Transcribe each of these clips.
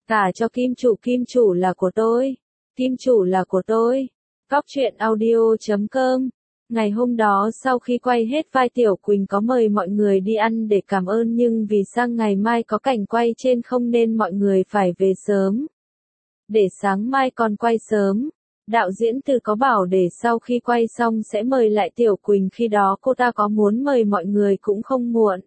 Cả cho kim chủ là của tôi. Kim chủ là của tôi. Góc truyện audio.com. Ngày hôm đó sau khi quay hết vai Tiểu Quỳnh có mời mọi người đi ăn để cảm ơn, nhưng vì sang ngày mai có cảnh quay trên không nên mọi người phải về sớm. Để sáng mai còn quay sớm. Đạo diễn Từ có bảo để sau khi quay xong sẽ mời lại Tiểu Quỳnh, khi đó cô ta có muốn mời mọi người cũng không muộn.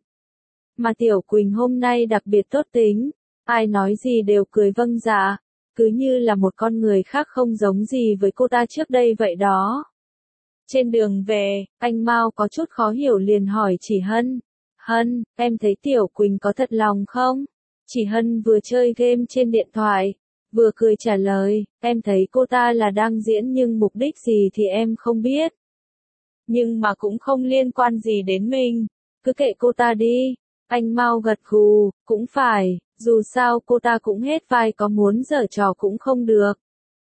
Mà Tiểu Quỳnh hôm nay đặc biệt tốt tính, ai nói gì đều cười vâng dạ, cứ như là một con người khác không giống gì với cô ta trước đây vậy đó. Trên đường về, anh Mao có chút khó hiểu liền hỏi chị Hân. Hân, em thấy Tiểu Quỳnh có thật lòng không? Chị Hân vừa chơi game trên điện thoại, vừa cười trả lời, em thấy cô ta là đang diễn nhưng mục đích gì thì em không biết. Nhưng mà cũng không liên quan gì đến mình, cứ kệ cô ta đi. Anh Mao gật gù, cũng phải, dù sao cô ta cũng hết vai, có muốn giở trò cũng không được.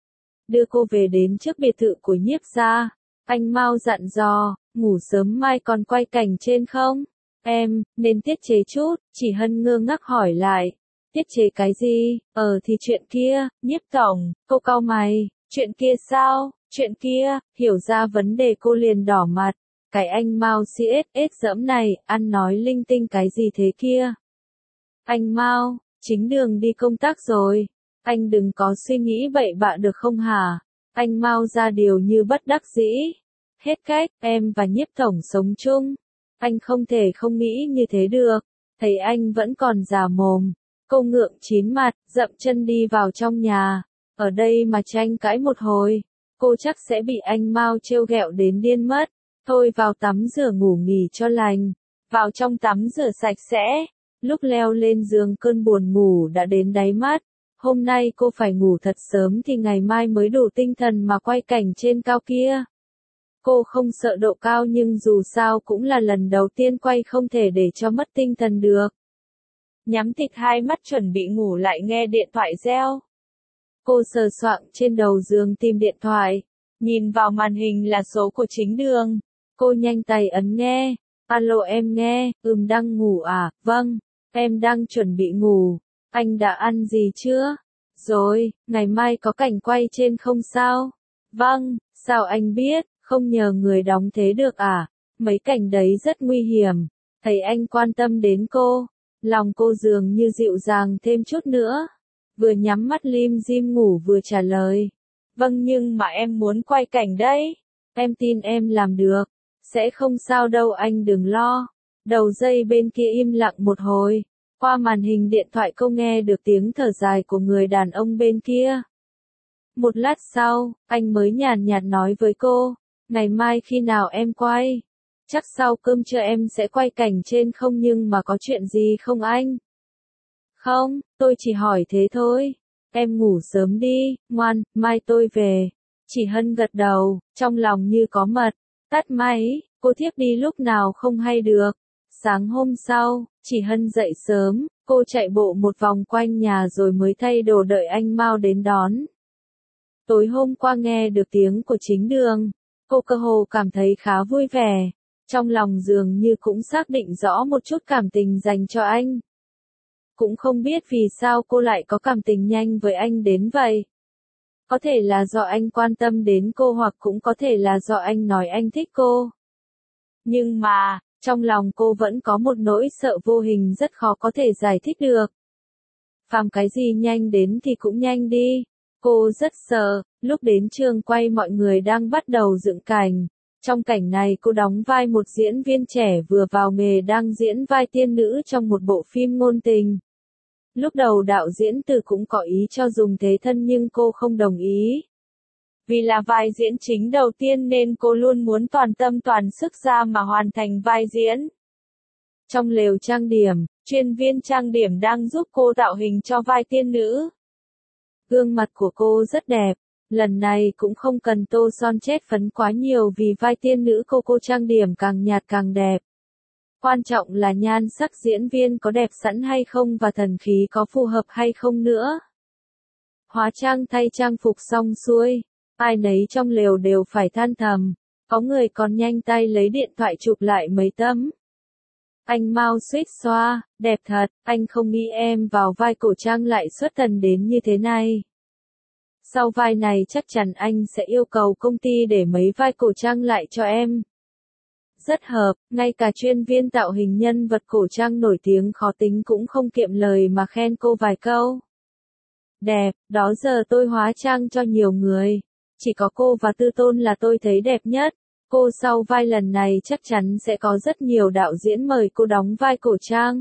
Đưa cô về đến trước biệt thự của Nhiếp gia, anh Mao dặn dò, ngủ sớm mai còn quay cảnh trên không? Em, nên tiết chế chút, chị Hân ngơ ngác hỏi lại. Tiết chế cái gì? Thì chuyện kia, Nhiếp tổng, cô cau mày, chuyện kia sao? Chuyện kia, hiểu ra vấn đề cô liền đỏ mặt. Cái anh Mao CSS dẫm này, ăn nói linh tinh cái gì thế kia? Anh Mao, chính đường đi công tác rồi. Anh đừng có suy nghĩ bậy bạ được không hả? Anh Mao ra điều như bất đắc dĩ. Hết cách, em và Nhiếp tổng sống chung. Anh không thể không nghĩ như thế được. Thấy anh vẫn còn già mồm. Cô ngượng chín mặt, dậm chân đi vào trong nhà. Ở đây mà tranh cãi một hồi, cô chắc sẽ bị anh Mao trêu ghẹo đến điên mất. Thôi vào tắm rửa ngủ nghỉ cho lành. Vào trong tắm rửa sạch sẽ. Lúc leo lên giường cơn buồn ngủ đã đến đáy mắt. Hôm nay cô phải ngủ thật sớm thì ngày mai mới đủ tinh thần mà quay cảnh trên cao kia. Cô không sợ độ cao nhưng dù sao cũng là lần đầu tiên quay, không thể để cho mất tinh thần được. Nhắm thịt hai mắt chuẩn bị ngủ lại nghe điện thoại reo. Cô sờ soạng trên đầu giường tìm điện thoại. Nhìn vào màn hình là số của Chính Đường. Cô nhanh tay ấn nghe. Alo em nghe, đang ngủ à? Vâng, em đang chuẩn bị ngủ. Anh đã ăn gì chưa? Rồi, ngày mai có cảnh quay trên không sao? Vâng, sao anh biết, không nhờ người đóng thế được à? Mấy cảnh đấy rất nguy hiểm. Thấy anh quan tâm đến cô, lòng cô dường như dịu dàng thêm chút nữa. Vừa nhắm mắt lim dim ngủ vừa trả lời. Vâng, nhưng mà em muốn quay cảnh đấy. Em tin em làm được. Sẽ không sao đâu, anh đừng lo. Đầu dây bên kia im lặng một hồi. Qua màn hình điện thoại cô nghe được tiếng thở dài của người đàn ông bên kia. Một lát sau, anh mới nhàn nhạt nói với cô. Ngày mai khi nào em quay? Chắc sau cơm trưa em sẽ quay cảnh trên không, nhưng mà có chuyện gì không anh? Không, tôi chỉ hỏi thế thôi. Em ngủ sớm đi, ngoan, mai tôi về. Chị Hân gật đầu, trong lòng như có mật. Tắt máy, cô thiếp đi lúc nào không hay được. Sáng hôm sau, chị Hân dậy sớm, cô chạy bộ một vòng quanh nhà rồi mới thay đồ đợi anh Mao đến đón. Tối hôm qua nghe được tiếng của Chính Đường, cô cơ hồ cảm thấy khá vui vẻ. Trong lòng dường như cũng xác định rõ một chút cảm tình dành cho anh. Cũng không biết vì sao cô lại có cảm tình nhanh với anh đến vậy. Có thể là do anh quan tâm đến cô, hoặc cũng có thể là do anh nói anh thích cô. Nhưng mà, trong lòng cô vẫn có một nỗi sợ vô hình rất khó có thể giải thích được. Phàm cái gì nhanh đến thì cũng nhanh đi. Cô rất sợ, lúc đến trường quay mọi người đang bắt đầu dựng cảnh. Trong cảnh này cô đóng vai một diễn viên trẻ vừa vào nghề đang diễn vai tiên nữ trong một bộ phim ngôn tình. Lúc đầu đạo diễn Từ cũng có ý cho dùng thế thân nhưng cô không đồng ý. Vì là vai diễn chính đầu tiên nên cô luôn muốn toàn tâm toàn sức ra mà hoàn thành vai diễn. Trong lều trang điểm, chuyên viên trang điểm đang giúp cô tạo hình cho vai tiên nữ. Gương mặt của cô rất đẹp, lần này cũng không cần tô son chét phấn quá nhiều vì vai tiên nữ cô trang điểm càng nhạt càng đẹp. Quan trọng là nhan sắc diễn viên có đẹp sẵn hay không và thần khí có phù hợp hay không nữa. Hóa trang thay trang phục xong xuôi, ai nấy trong lều đều phải than thầm, có người còn nhanh tay lấy điện thoại chụp lại mấy tấm. Anh Mao suýt xoa, đẹp thật, anh không nghĩ em vào vai cổ trang lại xuất thần đến như thế này. Sau vai này chắc chắn anh sẽ yêu cầu công ty để mấy vai cổ trang lại cho em. Rất hợp, ngay cả chuyên viên tạo hình nhân vật cổ trang nổi tiếng khó tính cũng không kiệm lời mà khen cô vài câu. Đẹp, đó giờ tôi hóa trang cho nhiều người. Chỉ có cô và Tư Tôn là tôi thấy đẹp nhất. Cô sau vai lần này chắc chắn sẽ có rất nhiều đạo diễn mời cô đóng vai cổ trang.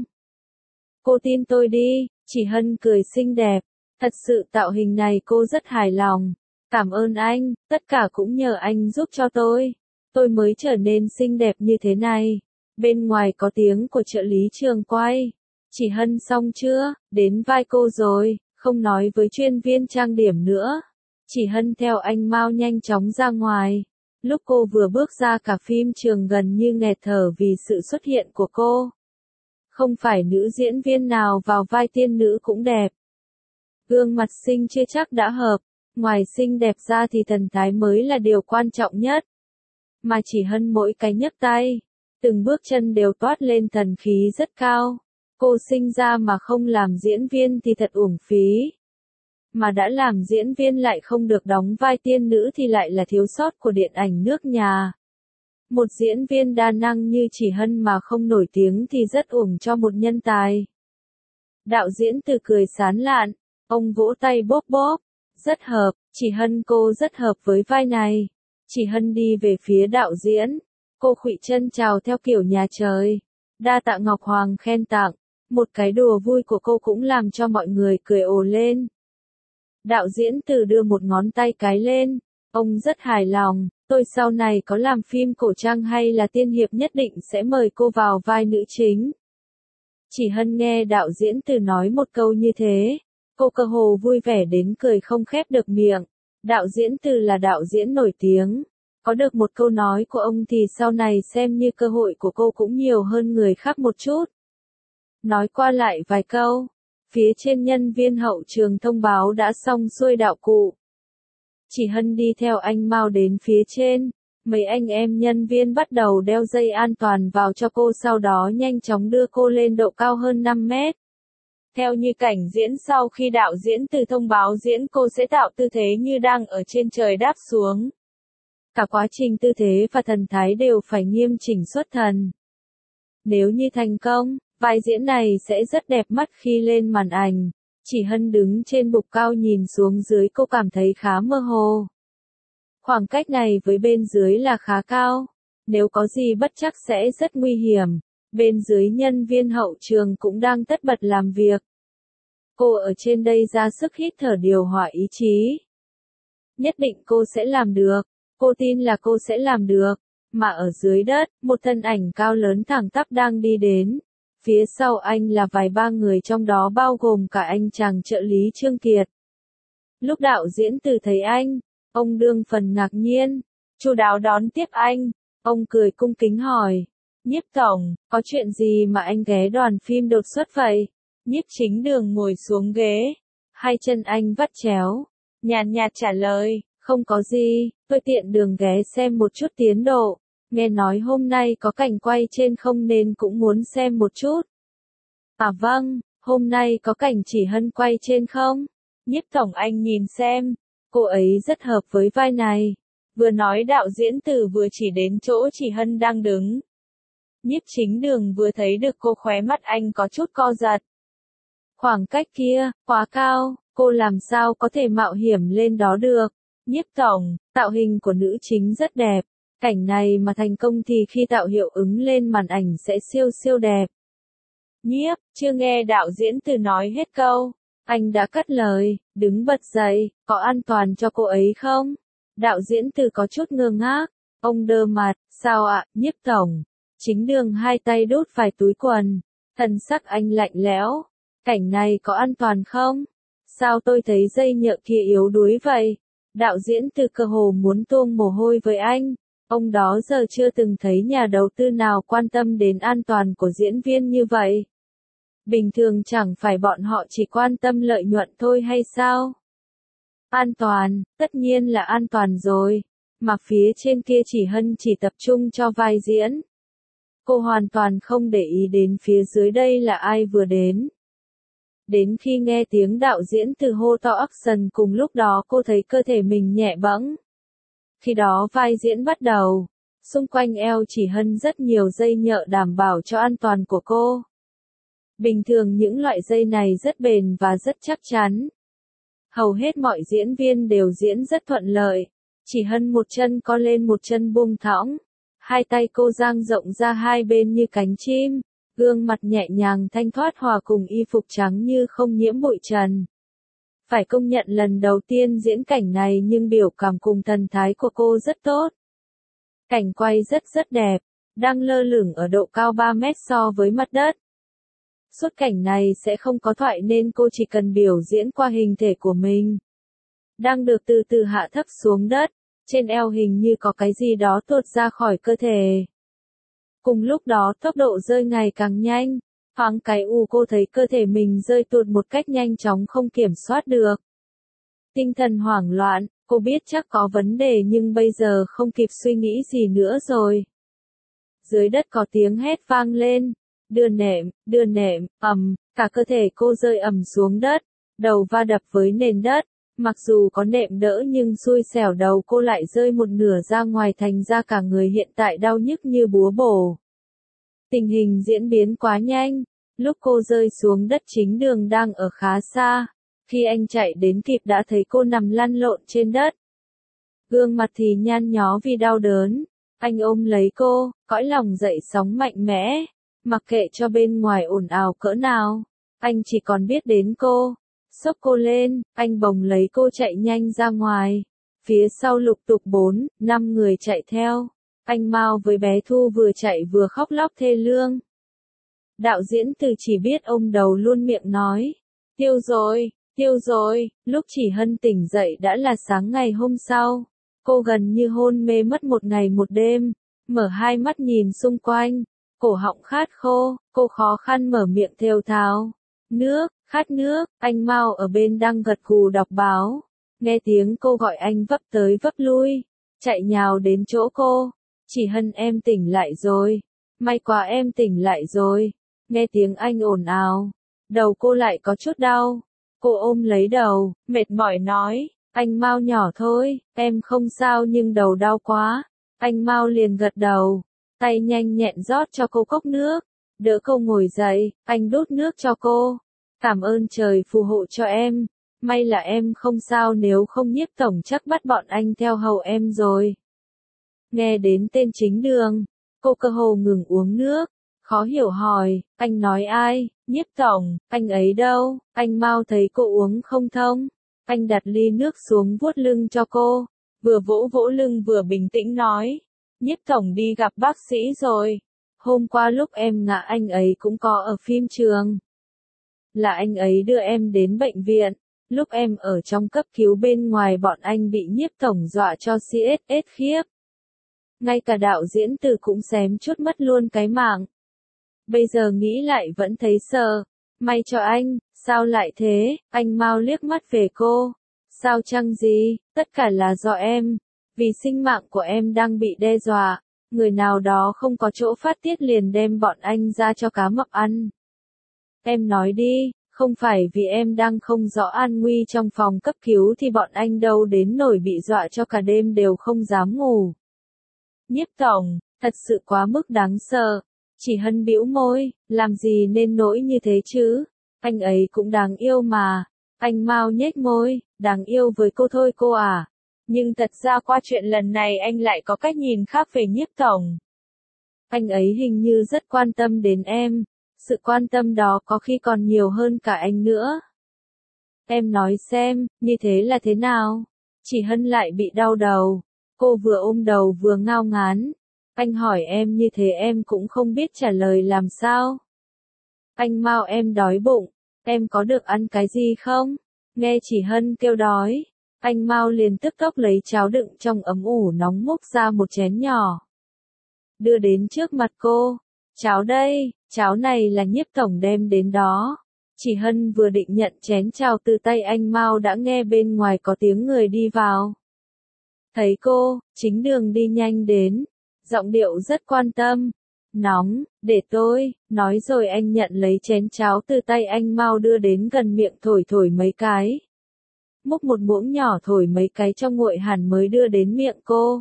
Cô tin tôi đi, Chỉ Hân cười xinh đẹp. Thật sự tạo hình này cô rất hài lòng. Cảm ơn anh, tất cả cũng nhờ anh giúp cho tôi. Tôi mới trở nên xinh đẹp như thế này. Bên ngoài có tiếng của trợ lý trường quay. Chỉ Hân xong chưa, đến vai cô rồi, không nói với chuyên viên trang điểm nữa. Chỉ Hân theo anh Mao nhanh chóng ra ngoài. Lúc cô vừa bước ra cả phim trường gần như nghẹt thở vì sự xuất hiện của cô. Không phải nữ diễn viên nào vào vai tiên nữ cũng đẹp. Gương mặt xinh chưa chắc đã hợp, ngoài xinh đẹp ra thì thần thái mới là điều quan trọng nhất. Mà Chỉ Hân mỗi cái nhấc tay, từng bước chân đều toát lên thần khí rất cao. Cô sinh ra mà không làm diễn viên thì thật uổng phí. Mà đã làm diễn viên lại không được đóng vai tiên nữ thì lại là thiếu sót của điện ảnh nước nhà. Một diễn viên đa năng như Chỉ Hân mà không nổi tiếng thì rất uổng cho một nhân tài. Đạo diễn Từ cười sán lạn, ông vỗ tay bóp bóp. Rất hợp, Chỉ Hân cô rất hợp với vai này. Chỉ Hân đi về phía đạo diễn. Cô khuỵu chân chào theo kiểu nhà trời. Đa tạ Ngọc Hoàng khen tặng. Một cái đùa vui của cô cũng làm cho mọi người cười ồ lên. Đạo diễn Từ đưa một ngón tay cái lên. Ông rất hài lòng. Tôi sau này có làm phim cổ trang hay là tiên hiệp nhất định sẽ mời cô vào vai nữ chính. Chỉ Hân nghe đạo diễn Từ nói một câu như thế. Cô cơ hồ vui vẻ đến cười không khép được miệng. Đạo diễn Từ là đạo diễn nổi tiếng. Có được một câu nói của ông thì sau này xem như cơ hội của cô cũng nhiều hơn người khác một chút. Nói qua lại vài câu. Phía trên nhân viên hậu trường thông báo đã xong xuôi đạo cụ. Chỉ Hân đi theo anh Mao đến phía trên. Mấy anh em nhân viên bắt đầu đeo dây an toàn vào cho cô, sau đó nhanh chóng đưa cô lên độ cao hơn 5 mét. Theo như cảnh diễn sau khi đạo diễn Từ thông báo diễn, cô sẽ tạo tư thế như đang ở trên trời đáp xuống. Cả quá trình tư thế và thần thái đều phải nghiêm chỉnh xuất thần. Nếu như thành công, vai diễn này sẽ rất đẹp mắt khi lên màn ảnh. Chỉ Hân đứng trên bục cao nhìn xuống dưới, cô cảm thấy khá mơ hồ. Khoảng cách này với bên dưới là khá cao. Nếu có gì bất trắc sẽ rất nguy hiểm. Bên dưới nhân viên hậu trường cũng đang tất bật làm việc. Cô ở trên đây ra sức hít thở điều hòa ý chí. Nhất định cô sẽ làm được. Cô tin là cô sẽ làm được. Mà ở dưới đất, một thân ảnh cao lớn thẳng tắp đang đi đến. Phía sau anh là vài ba người, trong đó bao gồm cả anh chàng trợ lý Trương Kiệt. Lúc đạo diễn Từ thấy anh, ông đương phần ngạc nhiên, chu đáo đón tiếp anh. Ông cười cung kính hỏi, Nhiếp tổng, có chuyện gì mà anh ghé đoàn phim đột xuất vậy? Nhiếp Chính Đường ngồi xuống ghế, hai chân anh vắt chéo, nhàn nhạt trả lời, không có gì, tôi tiện đường ghé xem một chút tiến độ. Nghe nói hôm nay có cảnh quay trên không nên cũng muốn xem một chút. À vâng, hôm nay có cảnh Chỉ Hân quay trên không? Nhiếp tổng anh nhìn xem, cô ấy rất hợp với vai này. Vừa nói đạo diễn Từ vừa chỉ đến chỗ Chỉ Hân đang đứng. Nhiếp Chính Đường vừa thấy được cô, khóe mắt anh có chút co giật. Khoảng cách kia, quá cao, cô làm sao có thể mạo hiểm lên đó được. Nhiếp tổng, tạo hình của nữ chính rất đẹp. Cảnh này mà thành công thì khi tạo hiệu ứng lên màn ảnh sẽ siêu siêu đẹp. Nhiếp, chưa nghe đạo diễn Từ nói hết câu. Anh đã cắt lời, đứng bật dậy, có an toàn cho cô ấy không? Đạo diễn Từ có chút ngơ ngác. Ông đơ mặt, sao ạ, Nhiếp tổng? Chính Đường hai tay đút phải túi quần. Thần sắc anh lạnh lẽo. Cảnh này có an toàn không? Sao tôi thấy dây nhợ kia yếu đuối vậy? Đạo diễn Từ cơ hồ muốn tuôn mồ hôi với anh. Ông đó giờ chưa từng thấy nhà đầu tư nào quan tâm đến an toàn của diễn viên như vậy. Bình thường chẳng phải bọn họ chỉ quan tâm lợi nhuận thôi hay sao? An toàn, tất nhiên là an toàn rồi. Mà phía trên kia Chỉ Hân chỉ tập trung cho vai diễn. Cô hoàn toàn không để ý đến phía dưới đây là ai vừa đến. Đến khi nghe tiếng đạo diễn từ hô to action cùng lúc đó cô thấy cơ thể mình nhẹ bẫng. Khi đó vai diễn bắt đầu, xung quanh eo Chỉ Hân rất nhiều dây nhợ đảm bảo cho an toàn của cô. Bình thường những loại dây này rất bền và rất chắc chắn. Hầu hết mọi diễn viên đều diễn rất thuận lợi. Chỉ Hân một chân co lên một chân buông thõng. Hai tay cô dang rộng ra hai bên như cánh chim. Gương mặt nhẹ nhàng thanh thoát hòa cùng y phục trắng như không nhiễm bụi trần. Phải công nhận lần đầu tiên diễn cảnh này nhưng biểu cảm cùng thần thái của cô rất tốt. Cảnh quay rất đẹp, đang lơ lửng ở độ cao 3 mét so với mặt đất. Suốt cảnh này sẽ không có thoại nên cô chỉ cần biểu diễn qua hình thể của mình. Đang được từ từ hạ thấp xuống đất, trên eo hình như có cái gì đó tuột ra khỏi cơ thể. Cùng lúc đó tốc độ rơi ngày càng nhanh, thoáng cái cô thấy cơ thể mình rơi tuột một cách nhanh chóng không kiểm soát được. Tinh thần hoảng loạn, cô biết chắc có vấn đề nhưng bây giờ không kịp suy nghĩ gì nữa rồi. Dưới đất có tiếng hét vang lên, đưa nệm, cả cơ thể cô rơi ầm xuống đất, đầu va đập với nền đất. Mặc dù có nệm đỡ nhưng xui xẻo đầu cô lại rơi một nửa ra ngoài thành ra cả người hiện tại đau nhức như búa bổ. Tình hình diễn biến quá nhanh, lúc cô rơi xuống đất chính đường đang ở khá xa. Khi anh chạy đến kịp đã thấy cô nằm lăn lộn trên đất. Gương mặt thì nhăn nhó vì đau đớn. Anh ôm lấy cô, cõi lòng dậy sóng mạnh mẽ. Mặc kệ cho bên ngoài ồn ào cỡ nào, anh chỉ còn biết đến cô. Xốc cô lên, anh bồng lấy cô chạy nhanh ra ngoài. Phía sau lục tục 4, 5 người chạy theo. Anh Mao với bé Thu vừa chạy vừa khóc lóc thê lương. Đạo diễn Từ chỉ biết ôm đầu luôn miệng nói. Tiêu rồi, lúc Chỉ Hân tỉnh dậy đã là sáng ngày hôm sau. Cô gần như hôn mê mất một ngày một đêm, mở hai mắt nhìn xung quanh, cổ họng khát khô, cô khó khăn mở miệng thều thào. Khát nước, anh Mao ở bên đang gật gù đọc báo. Nghe tiếng cô gọi anh vấp tới vấp lui, chạy nhào đến chỗ cô. Chỉ Hân em tỉnh lại rồi, may quá em tỉnh lại rồi. Nghe tiếng anh ồn ào, đầu cô lại có chút đau. Cô ôm lấy đầu, mệt mỏi nói, anh Mao nhỏ thôi, em không sao nhưng đầu đau quá. Anh Mao liền gật đầu, tay nhanh nhẹn rót cho cô cốc nước, đỡ cô ngồi dậy, anh đút nước cho cô. Cảm ơn trời phù hộ cho em, may là em không sao nếu không Nhiếp tổng chắc bắt bọn anh theo hầu em rồi. Nghe đến tên chính đường, cô cơ hồ ngừng uống nước, khó hiểu hỏi, anh nói ai, Nhiếp tổng, anh ấy đâu? Anh Mao thấy cô uống không thông, anh đặt ly nước xuống vuốt lưng cho cô, vừa vỗ vỗ lưng vừa bình tĩnh nói, Nhiếp tổng đi gặp bác sĩ rồi, hôm qua lúc em ngã anh ấy cũng có ở phim trường. Là anh ấy đưa em đến bệnh viện, lúc em ở trong cấp cứu bên ngoài bọn anh bị Nhiếp tổng dọa cho CSS khiếp. Ngay cả đạo diễn Từ cũng xém chút mất luôn cái mạng. Bây giờ nghĩ lại vẫn thấy sợ. May cho anh, sao lại thế? Anh Mao liếc mắt về cô. Sao chăng gì, tất cả là do em. Vì sinh mạng của em đang bị đe dọa, người nào đó không có chỗ phát tiết liền đem bọn anh ra cho cá mập ăn. Em nói đi, không phải vì em đang không rõ an nguy trong phòng cấp cứu thì bọn anh đâu đến nổi bị dọa cho cả đêm đều không dám ngủ. Nhiếp tổng, thật sự quá mức đáng sợ. Chỉ Hân bĩu môi, làm gì nên nỗi như thế chứ? Anh ấy cũng đáng yêu mà. Anh Mao nhếch môi, đáng yêu với cô thôi cô à. Nhưng thật ra qua chuyện lần này anh lại có cách nhìn khác về Nhiếp tổng. Anh ấy hình như rất quan tâm đến em. Sự quan tâm đó có khi còn nhiều hơn cả anh nữa. Em nói xem, như thế là thế nào? Chỉ Hân lại bị đau đầu. Cô vừa ôm đầu vừa ngao ngán. Anh hỏi em như thế em cũng không biết trả lời làm sao. Anh Mao em đói bụng, em có được ăn cái gì không? Nghe Chỉ Hân kêu đói, anh Mao liền tức tốc lấy cháo đựng trong ấm ủ nóng múc ra một chén nhỏ. Đưa đến trước mặt cô, cháo đây, cháo này là Nhiếp tổng đem đến đó. Chỉ Hân vừa định nhận chén chào từ tay anh Mao đã nghe bên ngoài có tiếng người đi vào. Thấy cô, chính đường đi nhanh đến, giọng điệu rất quan tâm, Nóng, để tôi, nói rồi anh nhận lấy chén cháo từ tay anh mau đưa đến gần miệng thổi thổi mấy cái. Múc một muỗng nhỏ thổi mấy cái trong nguội hẳn mới đưa đến miệng cô.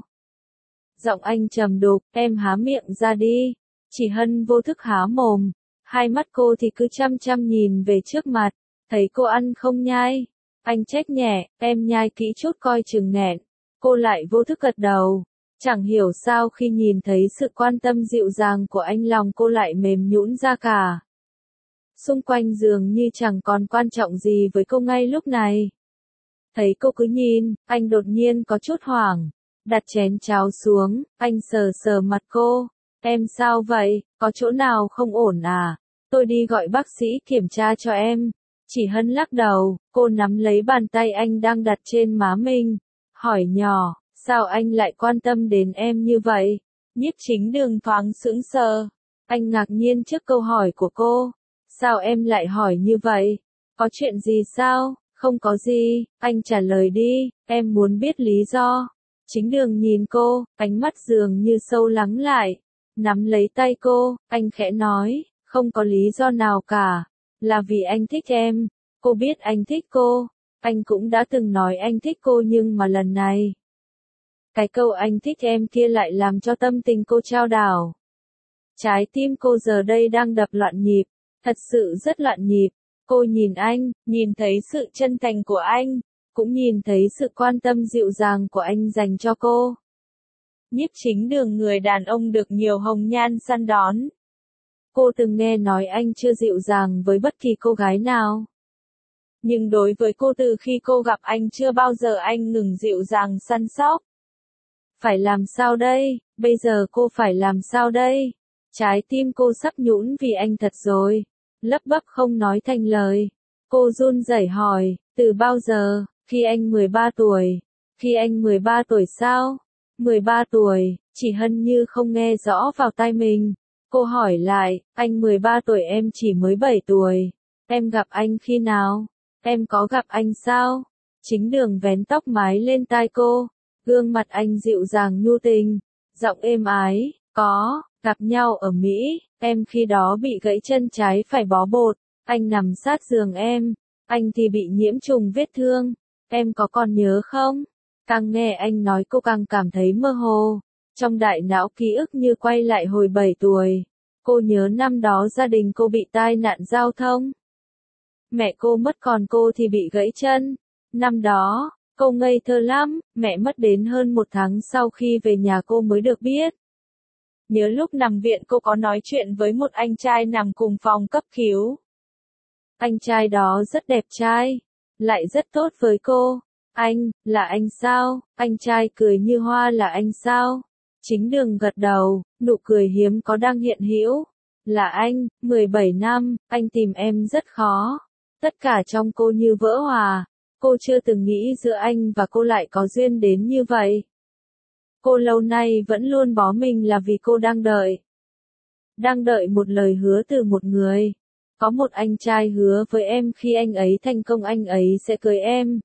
Giọng anh trầm đục, em há miệng ra đi. Chỉ Hân vô thức há mồm, hai mắt cô thì cứ chăm chăm nhìn về trước mặt, thấy cô ăn không nhai. Anh trách nhẹ, em nhai kỹ chút coi chừng nghẹn. Cô lại vô thức gật đầu. Chẳng hiểu sao khi nhìn thấy sự quan tâm dịu dàng của anh lòng cô lại mềm nhũn ra cả. Xung quanh dường như chẳng còn quan trọng gì với cô ngay lúc này. Thấy cô cứ nhìn, anh đột nhiên có chút hoảng. Đặt chén cháo xuống, anh sờ sờ mặt cô. Em sao vậy, có chỗ nào không ổn à? Tôi đi gọi bác sĩ kiểm tra cho em. Chỉ Hân lắc đầu, cô nắm lấy bàn tay anh đang đặt trên má mình. Hỏi nhỏ, sao anh lại quan tâm đến em như vậy? Nhiếp Chính Đường thoáng sững sờ. Anh ngạc nhiên trước câu hỏi của cô. Sao em lại hỏi như vậy? Có chuyện gì sao? Không có gì, anh trả lời đi, em muốn biết lý do. Chính Đường nhìn cô, ánh mắt dường như sâu lắng lại. Nắm lấy tay cô, anh khẽ nói, không có lý do nào cả. Là vì anh thích em. Cô biết anh thích cô. Anh cũng đã từng nói anh thích cô nhưng mà lần này. Cái câu anh thích em kia lại làm cho tâm tình cô chao đảo. Trái tim cô giờ đây đang đập loạn nhịp. Thật sự rất loạn nhịp. Cô nhìn anh, nhìn thấy sự chân thành của anh. Cũng nhìn thấy sự quan tâm dịu dàng của anh dành cho cô. Nhiếp Chính Đường người đàn ông được nhiều hồng nhan săn đón. Cô từng nghe nói anh chưa dịu dàng với bất kỳ cô gái nào. Nhưng đối với cô từ khi cô gặp anh chưa bao giờ anh ngừng dịu dàng săn sóc. Phải làm sao đây, bây giờ cô phải làm sao đây? Trái tim cô sắp nhũn vì anh thật rồi. Lắp bắp không nói thành lời. Cô run rẩy hỏi, từ bao giờ, khi anh 13 tuổi. Khi anh 13 tuổi sao? 13 tuổi, Chỉ Hân như không nghe rõ vào tai mình. Cô hỏi lại, anh 13 tuổi em chỉ mới 7 tuổi. Em gặp anh khi nào? Em có gặp anh sao? Chính Đường vén tóc mái lên tai cô. Gương mặt anh dịu dàng nhu tình. Giọng êm ái, có, gặp nhau ở Mỹ. Em khi đó bị gãy chân trái phải bó bột. Anh nằm sát giường em. Anh thì bị nhiễm trùng vết thương. Em có còn nhớ không? Càng nghe anh nói cô càng cảm thấy mơ hồ. Trong đại não ký ức như quay lại hồi 7 tuổi. Cô nhớ năm đó gia đình cô bị tai nạn giao thông. Mẹ cô mất còn cô thì bị gãy chân. Năm đó, cô ngây thơ lắm, mẹ mất đến hơn 1 tháng sau khi về nhà cô mới được biết. Nhớ lúc nằm viện cô có nói chuyện với một anh trai nằm cùng phòng cấp cứu. Anh trai đó rất đẹp trai, lại rất tốt với cô. Anh, là anh sao? Anh trai cười như hoa là anh sao? Chính Đường gật đầu, nụ cười hiếm có đang hiện hữu. Là anh, 17 năm, anh tìm em rất khó. Tất cả trong cô như vỡ hòa. Cô chưa từng nghĩ giữa anh và cô lại có duyên đến như vậy. Cô lâu nay vẫn luôn bó mình là vì cô đang đợi. Đang đợi một lời hứa từ một người. Có một anh trai hứa với em khi anh ấy thành công anh ấy sẽ cưới em.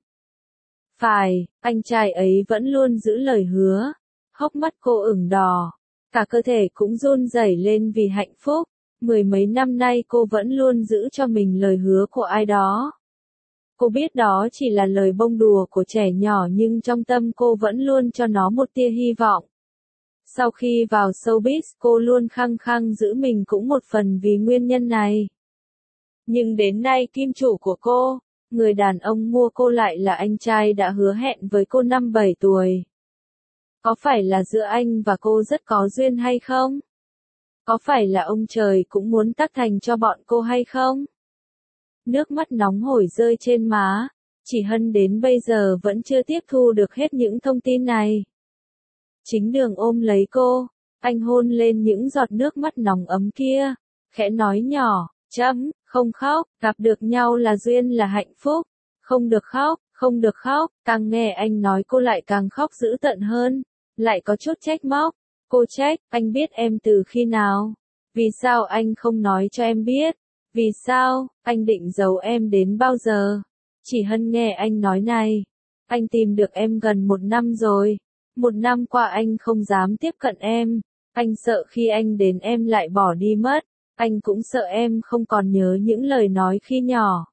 Phải, anh trai ấy vẫn luôn giữ lời hứa. Hốc mắt cô ửng đỏ. Cả cơ thể cũng run rẩy lên vì hạnh phúc. 10 mấy năm nay cô vẫn luôn giữ cho mình lời hứa của ai đó. Cô biết đó chỉ là lời bông đùa của trẻ nhỏ nhưng trong tâm cô vẫn luôn cho nó một tia hy vọng. Sau khi vào showbiz cô luôn khăng khăng giữ mình cũng một phần vì nguyên nhân này. Nhưng đến nay kim chủ của cô, người đàn ông mua cô lại là anh trai đã hứa hẹn với cô năm 7 tuổi. Có phải là giữa anh và cô rất có duyên hay không? Có phải là ông trời cũng muốn tác thành cho bọn cô hay không? Nước mắt nóng hổi rơi trên má. Chỉ Hân đến bây giờ vẫn chưa tiếp thu được hết những thông tin này. Chính Đường ôm lấy cô. Anh hôn lên những giọt nước mắt nóng ấm kia. Khẽ nói nhỏ, không khóc, gặp được nhau là duyên là hạnh phúc. Không được khóc, không được khóc. Càng nghe anh nói cô lại càng khóc dữ tợn hơn. Lại có chút trách móc. Cô trách, anh biết em từ khi nào? Vì sao anh không nói cho em biết? Vì sao, anh định giấu em đến bao giờ? Chỉ Hân nghe anh nói này. Anh tìm được em gần 1 năm rồi. 1 năm qua anh không dám tiếp cận em. Anh sợ khi anh đến em lại bỏ đi mất. Anh cũng sợ em không còn nhớ những lời nói khi nhỏ.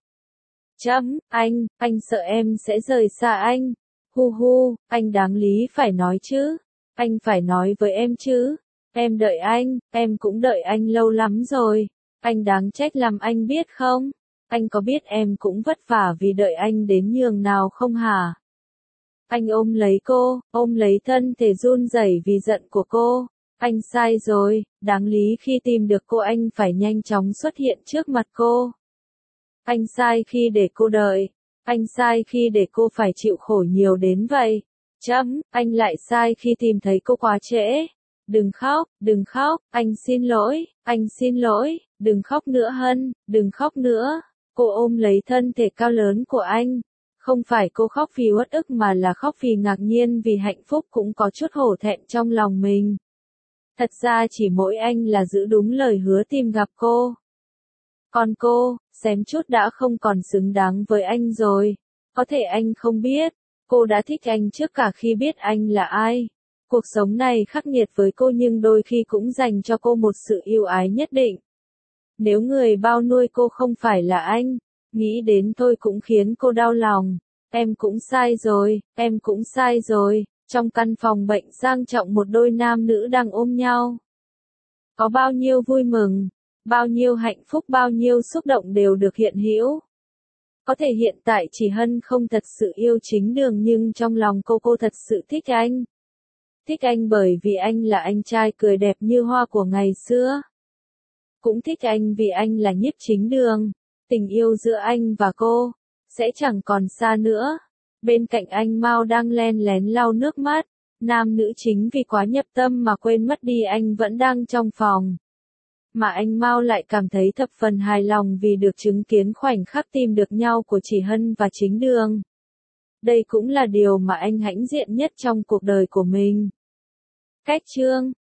Anh sợ em sẽ rời xa anh. Hu hu, anh đáng lý phải nói chứ. Anh phải nói với em chứ. Em đợi anh, em cũng đợi anh lâu lắm rồi. Anh đáng trách làm anh biết không? Anh có biết em cũng vất vả vì đợi anh đến nhường nào không hả? Anh ôm lấy cô, ôm lấy thân thể run rẩy vì giận của cô. Anh sai rồi, đáng lý khi tìm được cô anh phải nhanh chóng xuất hiện trước mặt cô. Anh sai khi để cô đợi. Anh sai khi để cô phải chịu khổ nhiều đến vậy. Anh lại sai khi tìm thấy cô quá trễ. Đừng khóc, anh xin lỗi, đừng khóc nữa Hân, đừng khóc nữa. Cô ôm lấy thân thể cao lớn của anh. Không phải cô khóc vì uất ức mà là khóc vì ngạc nhiên vì hạnh phúc cũng có chút hổ thẹn trong lòng mình. Thật ra chỉ mỗi anh là giữ đúng lời hứa tìm gặp cô. Còn cô, xém chút đã không còn xứng đáng với anh rồi. Có thể anh không biết, cô đã thích anh trước cả khi biết anh là ai. Cuộc sống này khắc nghiệt với cô nhưng đôi khi cũng dành cho cô một sự yêu ái nhất định. Nếu người bao nuôi cô không phải là anh, nghĩ đến thôi cũng khiến cô đau lòng. Em cũng sai rồi, em cũng sai rồi. Trong căn phòng bệnh sang trọng một đôi nam nữ đang ôm nhau. Có bao nhiêu vui mừng, bao nhiêu hạnh phúc, bao nhiêu xúc động đều được hiện hữu. Có thể hiện tại chỉ Hân không thật sự yêu chính Đường nhưng trong lòng cô thật sự thích anh. Thích anh bởi vì anh là anh trai cười đẹp như hoa của ngày xưa. Cũng thích anh vì anh là Nhiếp Chính Đường. Tình yêu giữa anh và cô sẽ chẳng còn xa nữa. Bên cạnh anh Mao đang len lén lau nước mắt. Nam nữ chính vì quá nhập tâm mà quên mất đi anh vẫn đang trong phòng. Mà anh Mao lại cảm thấy thập phần hài lòng vì được chứng kiến khoảnh khắc tìm được nhau của Chỉ Hân và Chính Đường. Đây cũng là điều mà anh hãnh diện nhất trong cuộc đời của mình. Kết chương